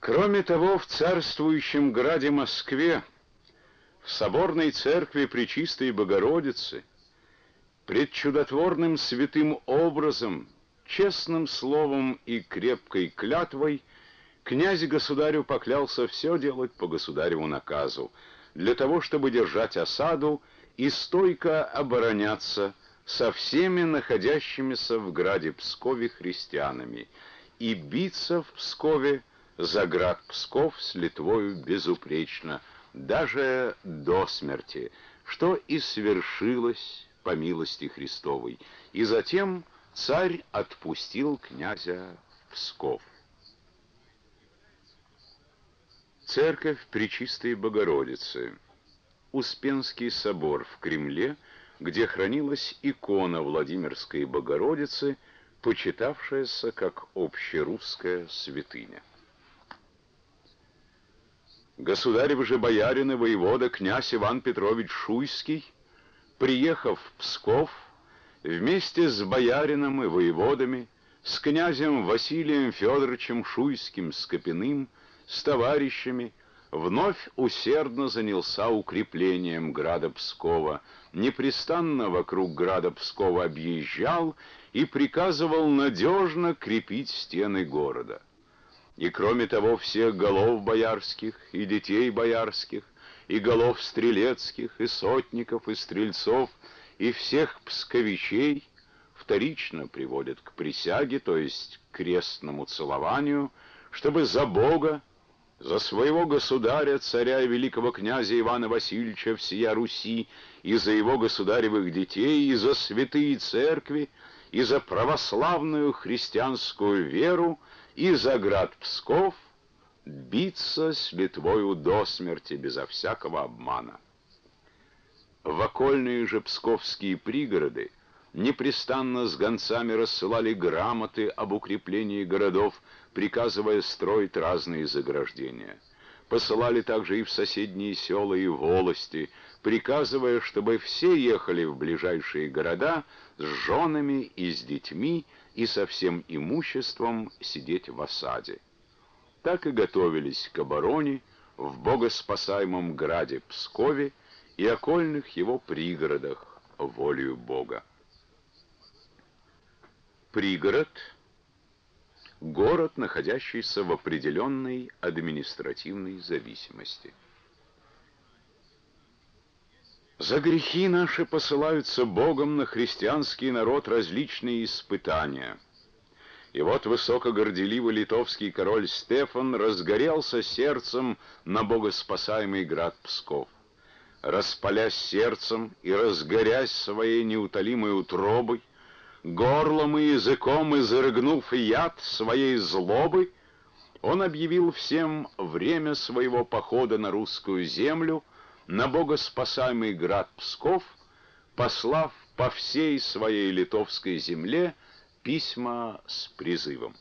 Кроме того, в царствующем граде Москве, в соборной церкви Пречистой Богородицы, пред чудотворным святым образом, честным словом и крепкой клятвой князь-государю поклялся все делать по государеву наказу, для того, чтобы держать осаду и стойко обороняться со всеми находящимися в граде Пскове христианами и биться в Пскове за град Псков с Литвою безупречно, даже до смерти, что и свершилось по милости Христовой. И затем царь отпустил князя в Псков. Церковь Пречистой Богородицы. Успенский собор в Кремле, где хранилась икона Владимирской Богородицы, почитавшаяся как общерусская святыня. Государев же боярин и воевода князь Иван Петрович Шуйский, приехав в Псков, вместе с боярином и воеводами, с князем Василием Федоровичем Шуйским-Скопиным, с товарищами, вновь усердно занялся укреплением града Пскова, непрестанно вокруг града Пскова объезжал и приказывал надежно крепить стены города. И кроме того, всех голов боярских и детей боярских, и голов стрелецких, и сотников, и стрельцов, и всех псковичей вторично приводят к присяге, то есть к крестному целованию, чтобы за Бога, за своего государя, царя и великого князя Ивана Васильевича всея Руси, и за его государевых детей, и за святые церкви, и за православную христианскую веру, и за град Псков биться с Литвою до смерти безо всякого обмана. В окольные же псковские пригороды непрестанно с гонцами рассылали грамоты об укреплении городов, приказывая строить разные заграждения. Посылали также и в соседние села и волости, приказывая, чтобы все ехали в ближайшие города с женами и с детьми и со всем имуществом сидеть в осаде. Так и готовились к обороне в богоспасаемом граде Пскове и окольных его пригородах волею Бога. Пригород — город, находящийся в определенной административной зависимости. За грехи наши посылаются Богом на христианский народ различные испытания. И вот высокогорделивый литовский король Стефан разгорелся сердцем на богоспасаемый град Псков. Распалясь сердцем и разгорясь своей неутолимой утробой, горлом и языком изрыгнув яд своей злобы, он объявил всем время своего похода на русскую землю, на богоспасаемый град Псков, послав по всей своей литовской земле письма с призывом.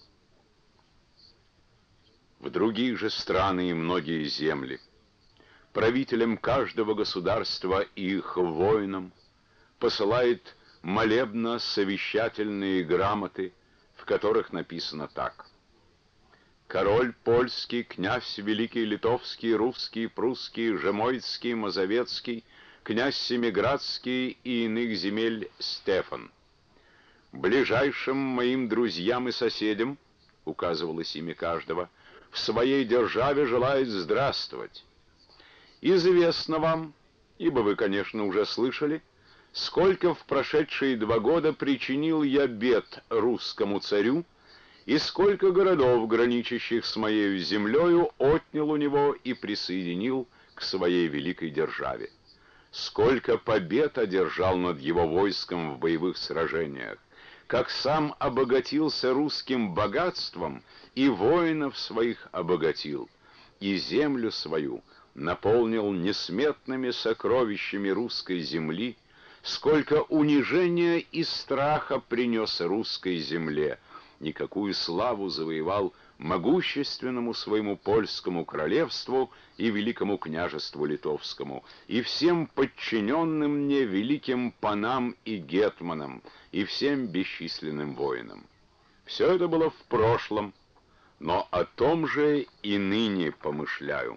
В другие же страны и многие земли правителям каждого государства и их воинам посылает молебно-совещательные грамоты, в которых написано так: король польский, князь великий литовский, русский, прусский, жемойцкий, мазовецкий, князь семиградский и иных земель Стефан. Ближайшим моим друзьям и соседям, указывалось имя каждого, в своей державе желает здравствовать. Известно вам, ибо вы, конечно, уже слышали, сколько в прошедшие 2 года причинил я бед русскому царю, и сколько городов, граничащих с моею землею, отнял у него и присоединил к своей великой державе. Сколько побед одержал над его войском в боевых сражениях, как сам обогатился русским богатством и воинов своих обогатил, и землю свою наполнил несметными сокровищами русской земли, сколько унижения и страха принес русской земле, и какую славу завоевал могущественному своему польскому королевству и великому княжеству литовскому, и всем подчиненным мне великим панам и гетманам, и всем бесчисленным воинам. Все это было в прошлом, но о том же и ныне помышляю.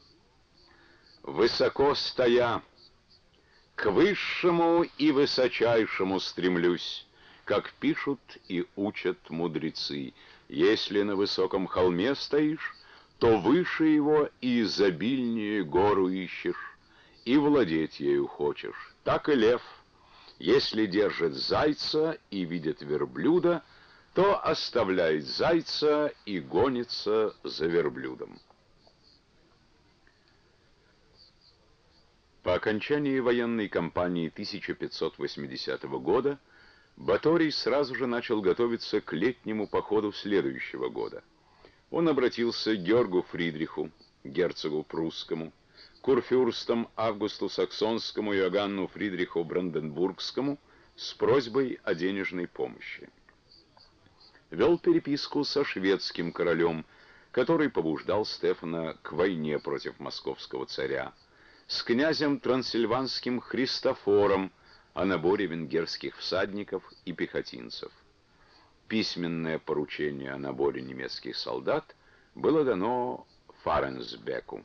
Высоко стоя, к высшему и высочайшему стремлюсь, как пишут и учат мудрецы. Если на высоком холме стоишь, то выше его и изобильнее гору ищешь, и владеть ею хочешь. Так и лев, если держит зайца и видит верблюда, то оставляет зайца и гонится за верблюдом. По окончании военной кампании 1580 года Баторий сразу же начал готовиться к летнему походу следующего года. Он обратился к Георгу Фридриху, герцогу прусскому, курфюрстам Августу Саксонскому и Иоганну Фридриху Бранденбургскому с просьбой о денежной помощи. Вел переписку со шведским королем, который побуждал Стефана к войне против московского царя, с князем Трансильванским Христофором о наборе венгерских всадников и пехотинцев. Письменное поручение о наборе немецких солдат было дано Фаренсбеку.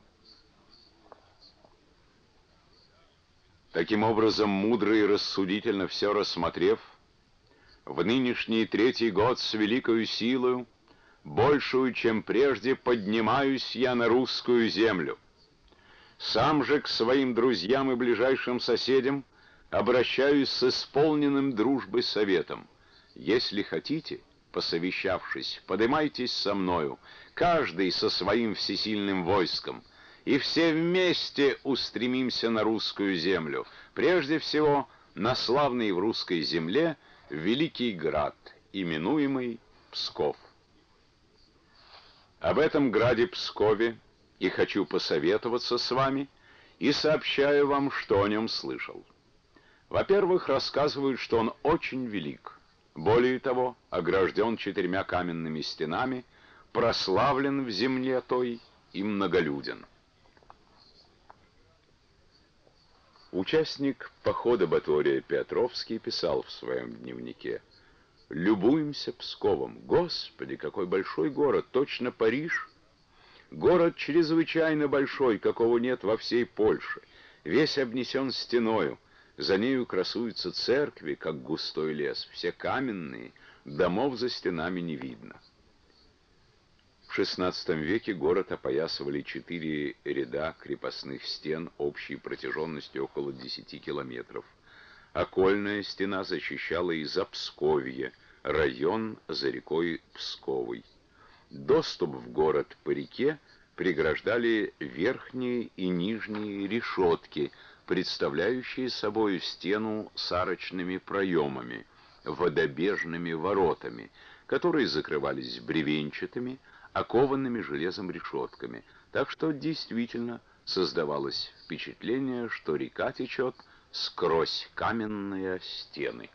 Таким образом, мудро и рассудительно все рассмотрев, в нынешний третий год с великою силою, большую, чем прежде, поднимаюсь я на русскую землю. Сам же к своим друзьям и ближайшим соседям обращаюсь с исполненным дружбой советом. Если хотите, посовещавшись, подымайтесь со мною, каждый со своим всесильным войском, и все вместе устремимся на русскую землю, прежде всего на славный в русской земле великий град, именуемый Псков. Об этом граде Пскове и хочу посоветоваться с вами, и сообщаю вам, что о нем слышал. Во-первых, рассказывают, что он очень велик. Более того, огражден 4 каменными стенами, прославлен в земле той и многолюден. Участник похода Батория Петровский писал в своем дневнике: «Любуемся Псковом. Господи, какой большой город, точно Париж! Город чрезвычайно большой, какого нет во всей Польше, весь обнесен стеною, за нею красуются церкви, как густой лес, все каменные, домов за стенами не видно». В XVI веке город опоясывали 4 ряда крепостных стен общей протяженностью около 10 километров. Окольная стена защищала и Запсковье, район за рекой Псковой. Доступ в город по реке преграждали верхние и нижние решетки, представляющие собой стену с арочными проемами, водобежными воротами, которые закрывались бревенчатыми, окованными железом решетками, так что действительно создавалось впечатление, что река течет сквозь каменные стены.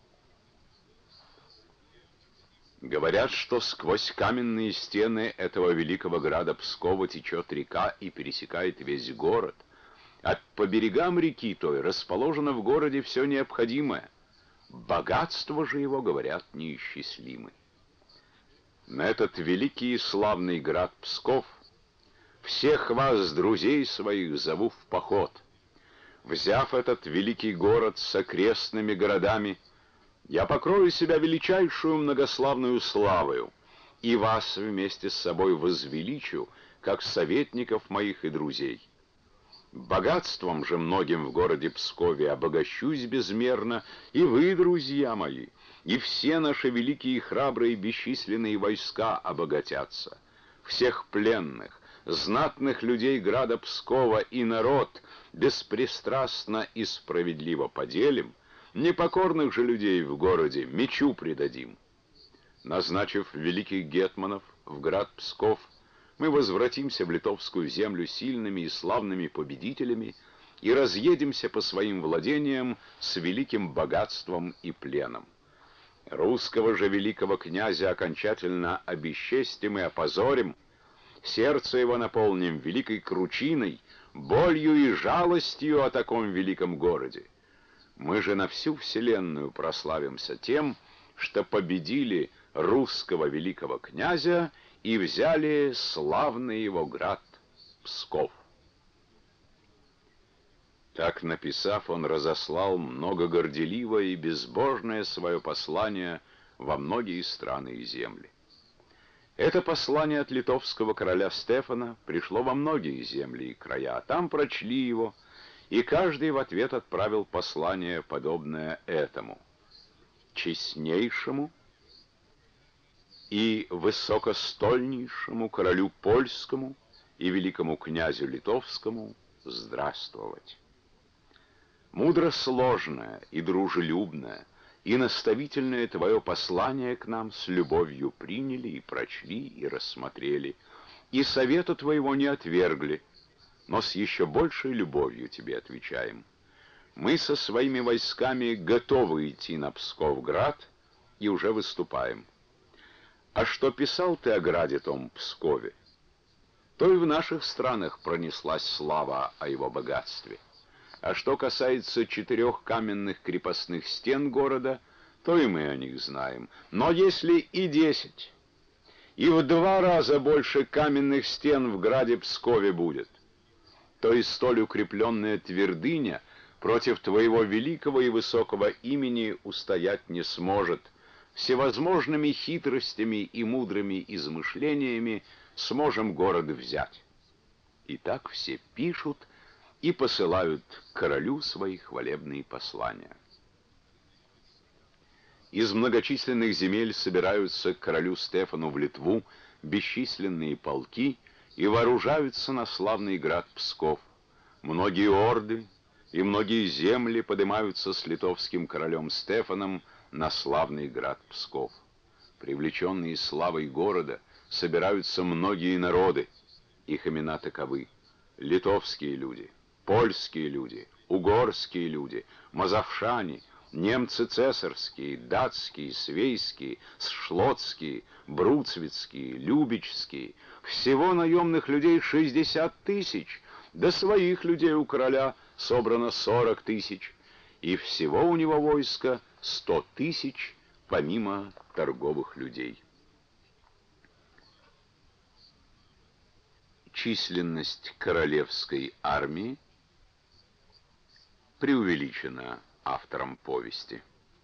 Говорят, что сквозь каменные стены этого великого града Пскова течет река и пересекает весь город. А по берегам реки той расположено в городе все необходимое. Богатство же его, говорят, неисчислимы. На этот великий и славный град Псков всех вас, друзей своих, зову в поход. Взяв этот великий город с окрестными городами, я покрою себя величайшую многославную славою, и вас вместе с собой возвеличу, как советников моих и друзей. Богатством же многим в городе Пскове обогащусь безмерно, и вы, друзья мои, и все наши великие и храбрые бесчисленные войска обогатятся. Всех пленных, знатных людей града Пскова и народ беспристрастно и справедливо поделим, непокорных же людей в городе мечу предадим. Назначив великих гетманов в град Псков, мы возвратимся в литовскую землю сильными и славными победителями и разъедемся по своим владениям с великим богатством и пленом. Русского же великого князя окончательно обесчестим и опозорим, сердце его наполним великой кручиной, болью и жалостью о таком великом городе. Мы же на всю вселенную прославимся тем, что победили русского великого князя и взяли славный его град Псков. Так написав, он разослал многогорделивое и безбожное свое послание во многие страны и земли. Это послание от литовского короля Стефана пришло во многие земли и края. Там прочли его, и каждый в ответ отправил послание, подобное этому: честнейшему и высокостольнейшему королю польскому и великому князю литовскому здравствовать. Мудро сложное и дружелюбное и наставительное твое послание к нам с любовью приняли и прочли и рассмотрели, и совета твоего не отвергли, но с еще большей любовью тебе отвечаем. Мы со своими войсками готовы идти на Псковград и уже выступаем. А что писал ты о граде том Пскове, то и в наших странах пронеслась слава о его богатстве. А что касается 4 каменных крепостных стен города, то и мы о них знаем. Но если и 10, и в 2 раза больше каменных стен в граде Пскове будет, то и столь укрепленная твердыня против твоего великого и высокого имени устоять не сможет. Всевозможными хитростями и мудрыми измышлениями сможем город взять. И так все пишут и посылают королю свои хвалебные послания. Из многочисленных земель собираются к королю Стефану в Литву бесчисленные полки и вооружаются на славный град Псков. Многие орды и многие земли поднимаются с литовским королем Стефаном на славный град Псков. Привлеченные славой города собираются многие народы. Их имена таковы: литовские люди, польские люди, угорские люди, мазовшане, немцы цесарские, датские, свейские, шлотские, бруцвицкие, любичские. Всего наемных людей 60 тысяч, да своих людей у короля собрано 40 тысяч, и всего у него войска 100 тысяч, помимо торговых людей. Численность королевской армии преувеличена автором повести.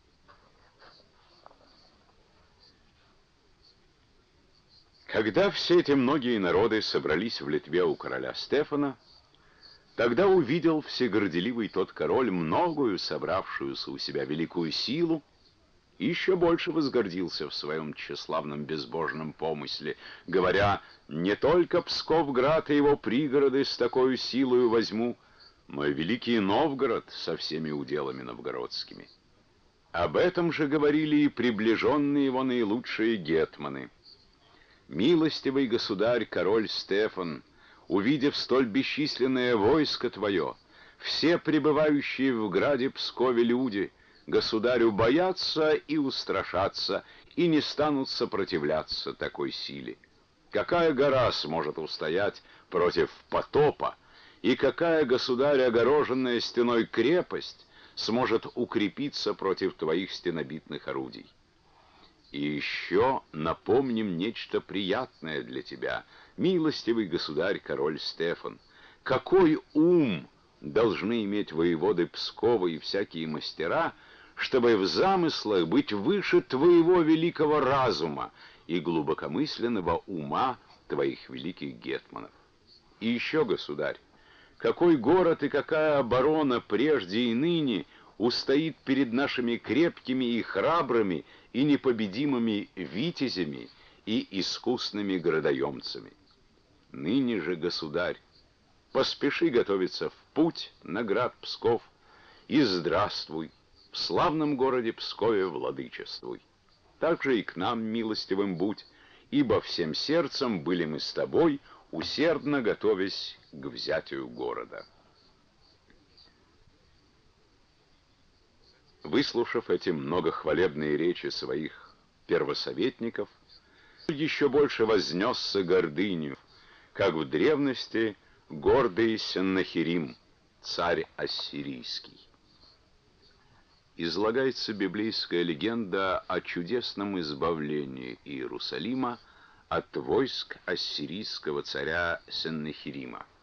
Когда все эти многие народы собрались в Литве у короля Стефана, тогда увидел всегорделивый тот король многою собравшуюся у себя великую силу, и еще больше возгордился в своем тщеславном безбожном помысле, говоря: «Не только Псковград и его пригороды с такой силою возьму, но и великий Новгород со всеми уделами новгородскими». Об этом же говорили и приближенные его наилучшие гетманы. «Милостивый государь, король Стефан, увидев столь бесчисленное войско твое, все пребывающие в граде Пскове люди, государю боятся и устрашатся, и не станут сопротивляться такой силе. Какая гора сможет устоять против потопа, и какая, государь, огороженная стеной крепость сможет укрепиться против твоих стенобитных орудий? И еще напомним нечто приятное для тебя, милостивый государь, король Стефан. Какой ум должны иметь воеводы Пскова и всякие мастера, чтобы в замыслах быть выше твоего великого разума и глубокомысленного ума твоих великих гетманов. И еще, государь, какой город и какая оборона прежде и ныне устоит перед нашими крепкими и храбрыми и непобедимыми витязями и искусными градоемцами. Ныне же, государь, поспеши готовиться в путь на град Псков и здравствуй, в славном городе Пскове владычествуй. Также и к нам милостивым будь, ибо всем сердцем были мы с тобой, усердно готовясь к взятию города». Выслушав эти многохвалебные речи своих первосоветников, еще больше вознесся гордынью, как в древности гордый Сеннахерим, царь ассирийский. излагается библейская легенда о чудесном избавлении Иерусалима от войск ассирийского царя Сеннахерима.